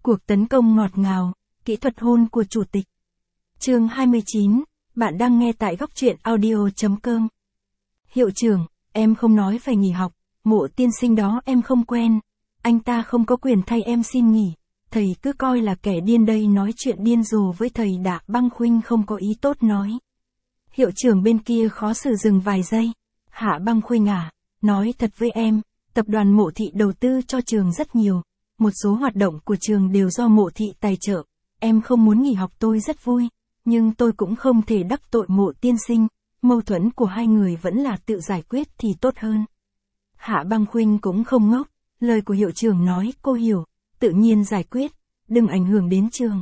Cuộc tấn công ngọt ngào, kỹ thuật hôn của chủ tịch. Chương 29, bạn đang nghe tại góc truyện audio.com. Hiệu trưởng, em không nói phải nghỉ học, Mộ tiên sinh đó em không quen, anh ta không có quyền thay em xin nghỉ, thầy cứ coi là kẻ điên đây, nói chuyện điên rồ với thầy Đạ Băng Khuynh không có ý tốt nói. Hiệu trưởng bên kia khó xử dừng vài giây. Hạ Băng Khuynh à, nói thật với em, tập đoàn Mộ thị đầu tư cho trường rất nhiều, một số hoạt động của trường đều do Mộ thị tài trợ, em không muốn nghỉ học tôi rất vui, nhưng tôi cũng không thể đắc tội Mộ tiên sinh, mâu thuẫn của hai người vẫn là tự giải quyết thì tốt hơn. Hạ Băng Khuynh cũng không ngốc, lời của hiệu trưởng nói cô hiểu, tự nhiên giải quyết, đừng ảnh hưởng đến trường.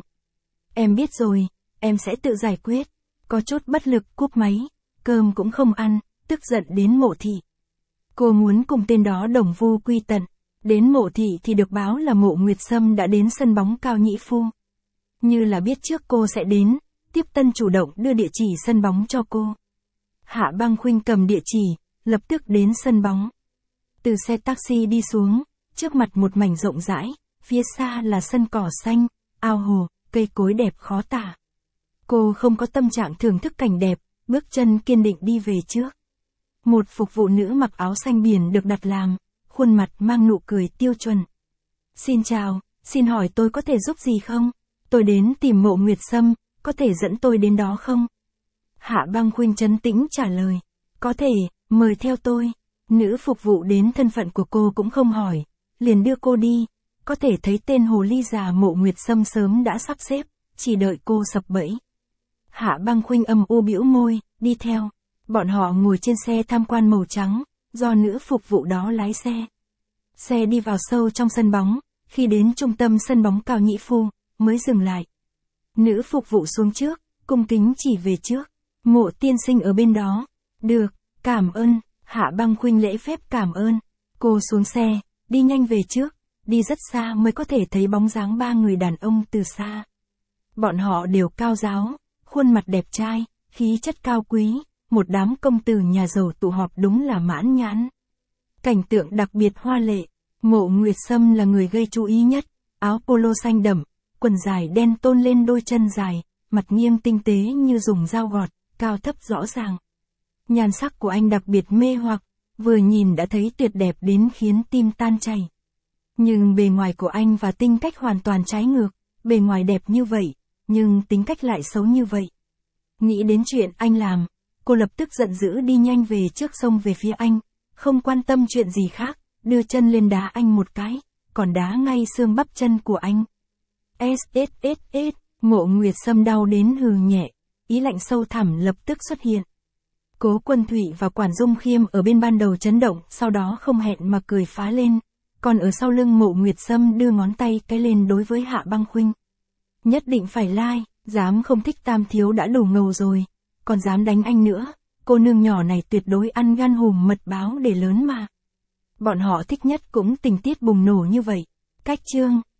Em biết rồi, em sẽ tự giải quyết. Có chút bất lực cúp máy, cơm cũng không ăn, tức giận đến Mộ thị. Cô muốn cùng tên đó đồng vu quy tận, đến Mộ thị thì được báo là Mộ Nguyệt Sâm đã đến sân bóng Cao Nhĩ Phu. Như là biết trước cô sẽ đến, Tiếp Tân chủ động đưa địa chỉ sân bóng cho cô. Hạ Băng Khuynh cầm địa chỉ, lập tức đến sân bóng. Từ xe taxi đi xuống, trước mặt một mảnh rộng rãi, phía xa là sân cỏ xanh, ao hồ, cây cối đẹp khó tả. Cô không có tâm trạng thưởng thức cảnh đẹp, bước chân kiên định đi về trước. Một phục vụ nữ mặc áo xanh biển được đặt làm, khuôn mặt mang nụ cười tiêu chuẩn. Xin chào, xin hỏi tôi có thể giúp gì không? Tôi đến tìm Mộ Nguyệt Sâm, có thể dẫn tôi đến đó không? Hạ Băng Khuynh trấn tĩnh trả lời. Có thể, mời theo tôi. Nữ phục vụ đến thân phận của cô cũng không hỏi, liền đưa cô đi. Có thể thấy tên hồ ly già Mộ Nguyệt Sâm sớm đã sắp xếp, chỉ đợi cô sập bẫy. Hạ Băng Khuynh âm u bĩu môi, đi theo. Bọn họ ngồi trên xe tham quan màu trắng, do nữ phục vụ đó lái xe. Xe đi vào sâu trong sân bóng, khi đến trung tâm sân bóng Cao Nhĩ Phu, mới dừng lại. Nữ phục vụ xuống trước, cung kính chỉ về trước. Mộ tiên sinh ở bên đó. Được, cảm ơn. Hạ Băng Khuynh lễ phép cảm ơn. Cô xuống xe, đi nhanh về trước, đi rất xa mới có thể thấy bóng dáng ba người đàn ông từ xa. Bọn họ đều cao ráo, khuôn mặt đẹp trai, khí chất cao quý, một đám công tử nhà giàu tụ họp đúng là mãn nhãn. Cảnh tượng đặc biệt hoa lệ, Mộ Nguyệt Sâm là người gây chú ý nhất, áo polo xanh đậm, quần dài đen tôn lên đôi chân dài, mặt nghiêng tinh tế như dùng dao gọt, cao thấp rõ ràng. Nhan sắc của anh đặc biệt mê hoặc, vừa nhìn đã thấy tuyệt đẹp đến khiến tim tan chảy. Nhưng bề ngoài của anh và tính cách hoàn toàn trái ngược, bề ngoài đẹp như vậy, nhưng tính cách lại xấu như vậy. Nghĩ đến chuyện anh làm, cô lập tức giận dữ đi nhanh về trước xông về phía anh, không quan tâm chuyện gì khác, đưa chân lên đá anh một cái, còn đá ngay xương bắp chân của anh. SSSS, Mộ Nguyệt Sâm đau đến hừ nhẹ, ý lạnh sâu thẳm lập tức xuất hiện. Cố Quân Thụy và Quản Dung Khiêm ở bên ban đầu chấn động, sau đó không hẹn mà cười phá lên, còn ở sau lưng Mộ Nguyệt Sâm đưa ngón tay cái lên đối với Hạ Băng Khuynh. Nhất định phải like, dám không thích Tam thiếu đã đủ ngầu rồi, còn dám đánh anh nữa, cô nương nhỏ này tuyệt đối ăn gan hùm mật báo để lớn mà. Bọn họ thích nhất cũng tình tiết bùng nổ như vậy. Cách chương